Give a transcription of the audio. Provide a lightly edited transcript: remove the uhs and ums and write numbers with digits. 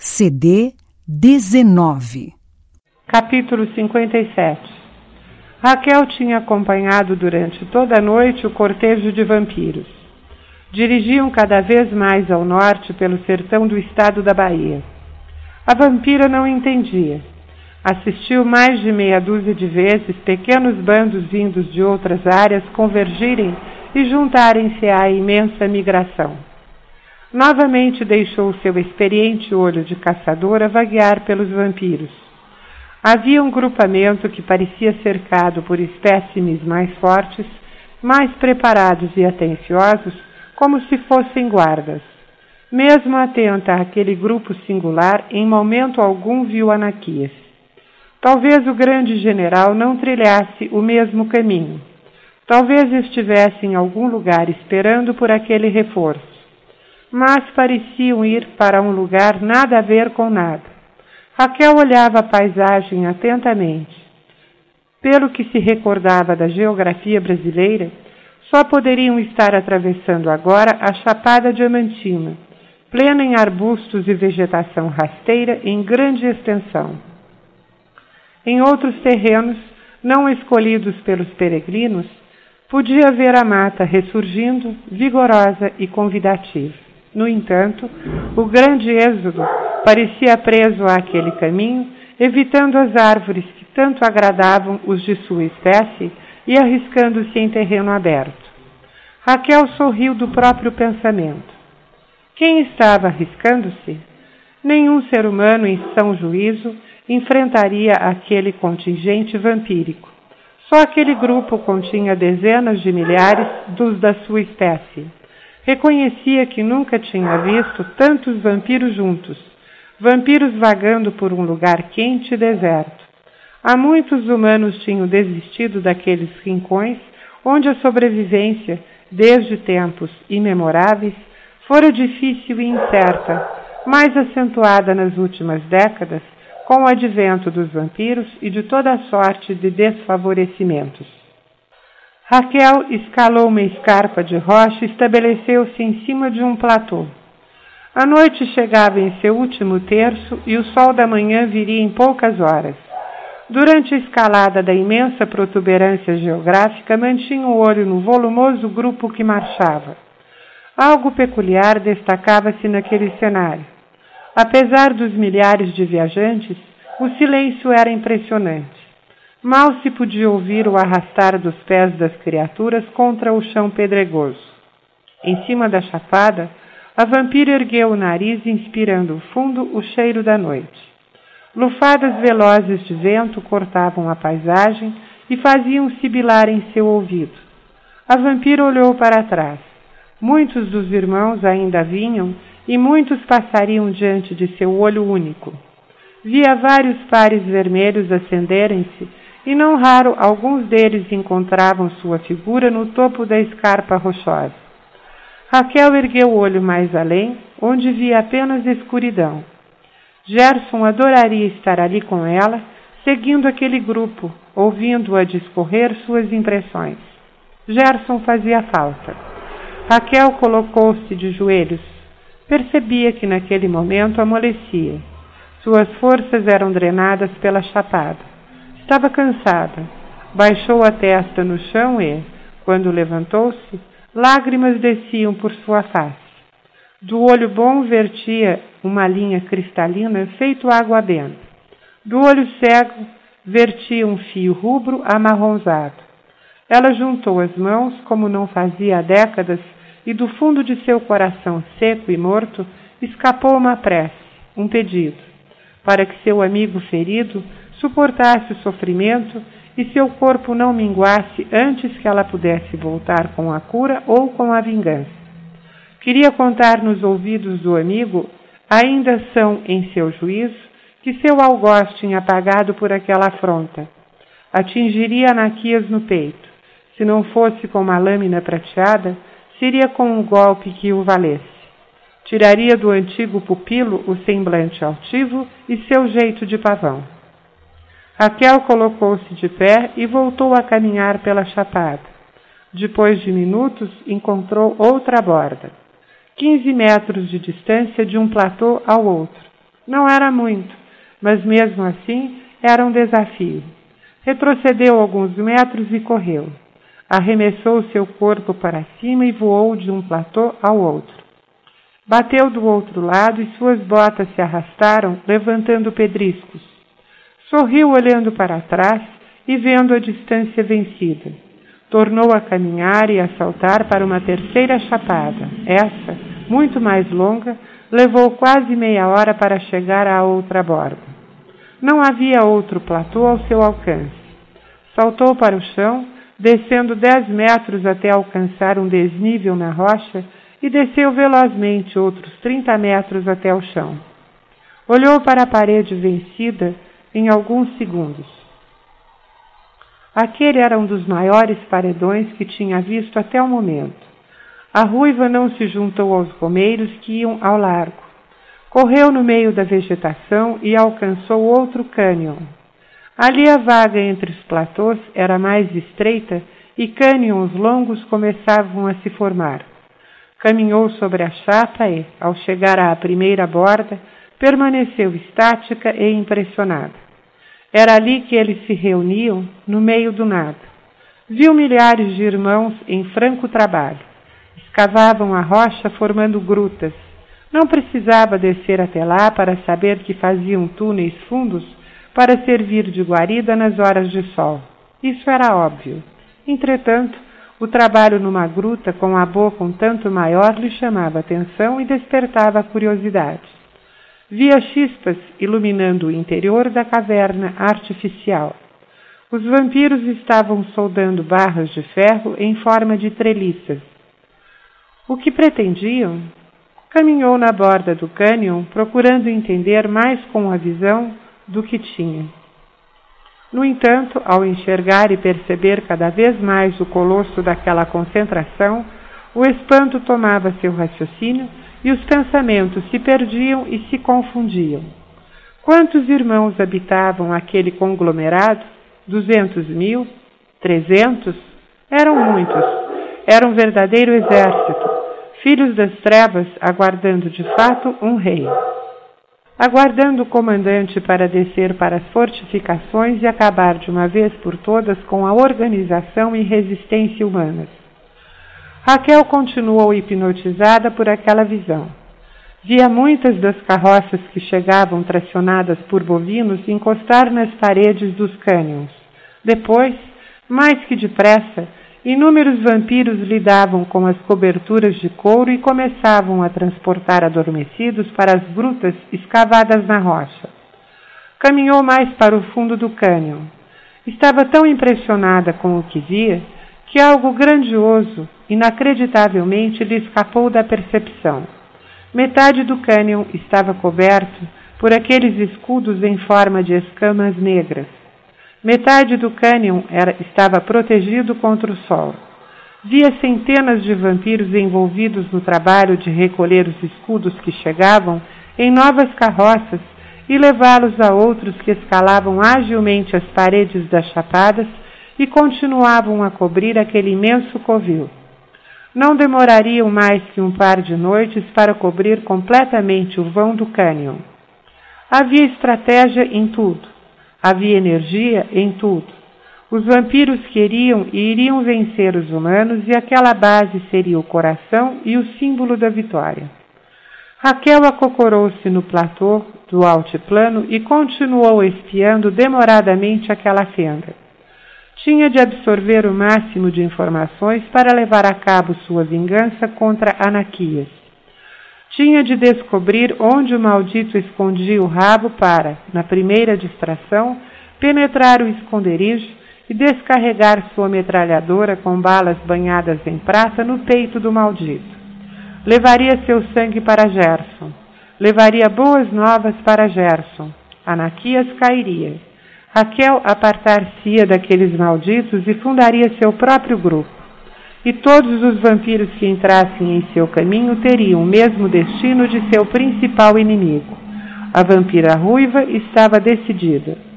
CD 19. Capítulo 57. Raquel tinha acompanhado durante toda a noite o cortejo de vampiros. Dirigiam cada vez mais ao norte pelo sertão do estado da Bahia. A vampira não entendia. Assistiu mais de meia dúzia de vezes pequenos bandos vindos de outras áreas convergirem e juntarem-se à imensa migração. Novamente deixou seu experiente olho de caçadora vaguear pelos vampiros. Havia um grupamento que parecia cercado por espécimes mais fortes, mais preparados e atenciosos, como se fossem guardas. Mesmo atenta àquele grupo singular, em momento algum viu Anaquias. Talvez o grande general não trilhasse o mesmo caminho. Talvez estivesse em algum lugar esperando por aquele reforço. Mas pareciam ir para um lugar nada a ver com nada. Raquel olhava a paisagem atentamente. Pelo que se recordava da geografia brasileira, só poderiam estar atravessando agora a Chapada Diamantina, plena em arbustos e vegetação rasteira em grande extensão. Em outros terrenos, não escolhidos pelos peregrinos, podia ver a mata ressurgindo, vigorosa e convidativa. No entanto, o grande êxodo parecia preso àquele caminho, evitando as árvores que tanto agradavam os de sua espécie e arriscando-se em terreno aberto. Raquel sorriu do próprio pensamento. Quem estava arriscando-se? Nenhum ser humano em são juízo enfrentaria aquele contingente vampírico. Só aquele grupo continha dezenas de milhares dos da sua espécie. Reconhecia que nunca tinha visto tantos vampiros juntos, vampiros vagando por um lugar quente e deserto. Há muitos humanos tinham desistido daqueles rincões onde a sobrevivência, desde tempos imemoráveis, fora difícil e incerta, mais acentuada nas últimas décadas, com o advento dos vampiros e de toda a sorte de desfavorecimentos. Raquel escalou uma escarpa de rocha e estabeleceu-se em cima de um platô. A noite chegava em seu último terço e o sol da manhã viria em poucas horas. Durante a escalada da imensa protuberância geográfica, mantinha o olho no volumoso grupo que marchava. Algo peculiar destacava-se naquele cenário. Apesar dos milhares de viajantes, o silêncio era impressionante. Mal se podia ouvir o arrastar dos pés das criaturas contra o chão pedregoso. Em cima da chapada, a vampira ergueu o nariz, inspirando fundo o cheiro da noite. Lufadas velozes de vento cortavam a paisagem e faziam sibilar em seu ouvido. A vampira olhou para trás. Muitos dos irmãos ainda vinham e muitos passariam diante de seu olho único. Via vários pares vermelhos acenderem-se e não raro alguns deles encontravam sua figura no topo da escarpa rochosa. Raquel ergueu o olho mais além, onde via apenas escuridão. Gerson adoraria estar ali com ela, seguindo aquele grupo, ouvindo-a discorrer suas impressões. Gerson fazia falta. Raquel colocou-se de joelhos. Percebia que naquele momento amolecia. Suas forças eram drenadas pela chapada. Estava cansada. Baixou a testa no chão e, quando levantou-se, lágrimas desciam por sua face. Do olho bom vertia uma linha cristalina feito água benta. Do olho cego vertia um fio rubro amarronzado. Ela juntou as mãos como não fazia há décadas e do fundo de seu coração seco e morto escapou uma prece, um pedido, para que seu amigo ferido suportasse o sofrimento e seu corpo não minguasse antes que ela pudesse voltar com a cura ou com a vingança. Queria contar nos ouvidos do amigo, ainda são em seu juízo, que seu algoz tinha apagado por aquela afronta. Atingiria Anaquias no peito. Se não fosse com uma lâmina prateada, seria com um golpe que o valesse. Tiraria do antigo pupilo o semblante altivo e seu jeito de pavão. Raquel colocou-se de pé e voltou a caminhar pela chapada. Depois de minutos, encontrou outra borda. 15 metros de distância de um platô ao outro. Não era muito, mas mesmo assim era um desafio. Retrocedeu alguns metros e correu. Arremessou seu corpo para cima e voou de um platô ao outro. Bateu do outro lado e suas botas se arrastaram, levantando pedriscos. Sorriu olhando para trás e vendo a distância vencida. Tornou a caminhar e a saltar para uma terceira chapada. Essa, muito mais longa, levou quase meia hora para chegar à outra borda. Não havia outro platô ao seu alcance. Saltou para o chão, descendo 10 metros até alcançar um desnível na rocha e desceu velozmente outros 30 metros até o chão. Olhou para a parede vencida em alguns segundos. Aquele era um dos maiores paredões que tinha visto até o momento. A ruiva não se juntou aos romeiros que iam ao largo. Correu no meio da vegetação e alcançou outro cânion. Ali a vaga entre os platôs era mais estreita e cânions longos começavam a se formar. Caminhou sobre a chapa e, ao chegar à primeira borda, permaneceu estática e impressionada. Era ali que eles se reuniam, no meio do nada. Viu milhares de irmãos em franco trabalho. Escavavam a rocha formando grutas. Não precisava descer até lá para saber que faziam túneis fundos para servir de guarida nas horas de sol. Isso era óbvio. Entretanto, o trabalho numa gruta com a boca um tanto maior lhe chamava atenção e despertava a curiosidade. Via chispas iluminando o interior da caverna artificial. Os vampiros estavam soldando barras de ferro em forma de treliças. O que pretendiam? Caminhou na borda do cânion, procurando entender mais com a visão do que tinha. No entanto, ao enxergar e perceber cada vez mais o colosso daquela concentração, o espanto tomava seu raciocínio e os pensamentos se perdiam e se confundiam. Quantos irmãos habitavam aquele conglomerado? 200.000? 300? Eram muitos. Era um verdadeiro exército. Filhos das trevas aguardando de fato um rei. Aguardando o comandante para descer para as fortificações e acabar de uma vez por todas com a organização e resistência humanas. Raquel continuou hipnotizada por aquela visão. Via muitas das carroças que chegavam tracionadas por bovinos encostar nas paredes dos cânions. Depois, mais que depressa, inúmeros vampiros lidavam com as coberturas de couro e começavam a transportar adormecidos para as grutas escavadas na rocha. Caminhou mais para o fundo do cânion. Estava tão impressionada com o que via que algo grandioso, inacreditavelmente, lhe escapou da percepção. Metade do cânion estava coberto por aqueles escudos em forma de escamas negras. Metade do cânion estava protegido contra o sol. Via centenas de vampiros envolvidos no trabalho de recolher os escudos que chegavam em novas carroças e levá-los a outros que escalavam agilmente as paredes das chapadas e continuavam a cobrir aquele imenso covil. Não demorariam mais que um par de noites para cobrir completamente o vão do cânion. Havia estratégia em tudo. Havia energia em tudo. Os vampiros queriam e iriam vencer os humanos e aquela base seria o coração e o símbolo da vitória. Raquel acocorou-se no platô do altiplano e continuou espiando demoradamente aquela fenda. Tinha de absorver o máximo de informações para levar a cabo sua vingança contra Anaquias. Tinha de descobrir onde o maldito escondia o rabo para, na primeira distração, penetrar o esconderijo e descarregar sua metralhadora com balas banhadas em prata no peito do maldito. Levaria seu sangue para Gerson. Levaria boas novas para Gerson. Anaquias cairia. Raquel apartar-se-ia daqueles malditos e fundaria seu próprio grupo. E todos os vampiros que entrassem em seu caminho teriam o mesmo destino de seu principal inimigo. A vampira ruiva estava decidida.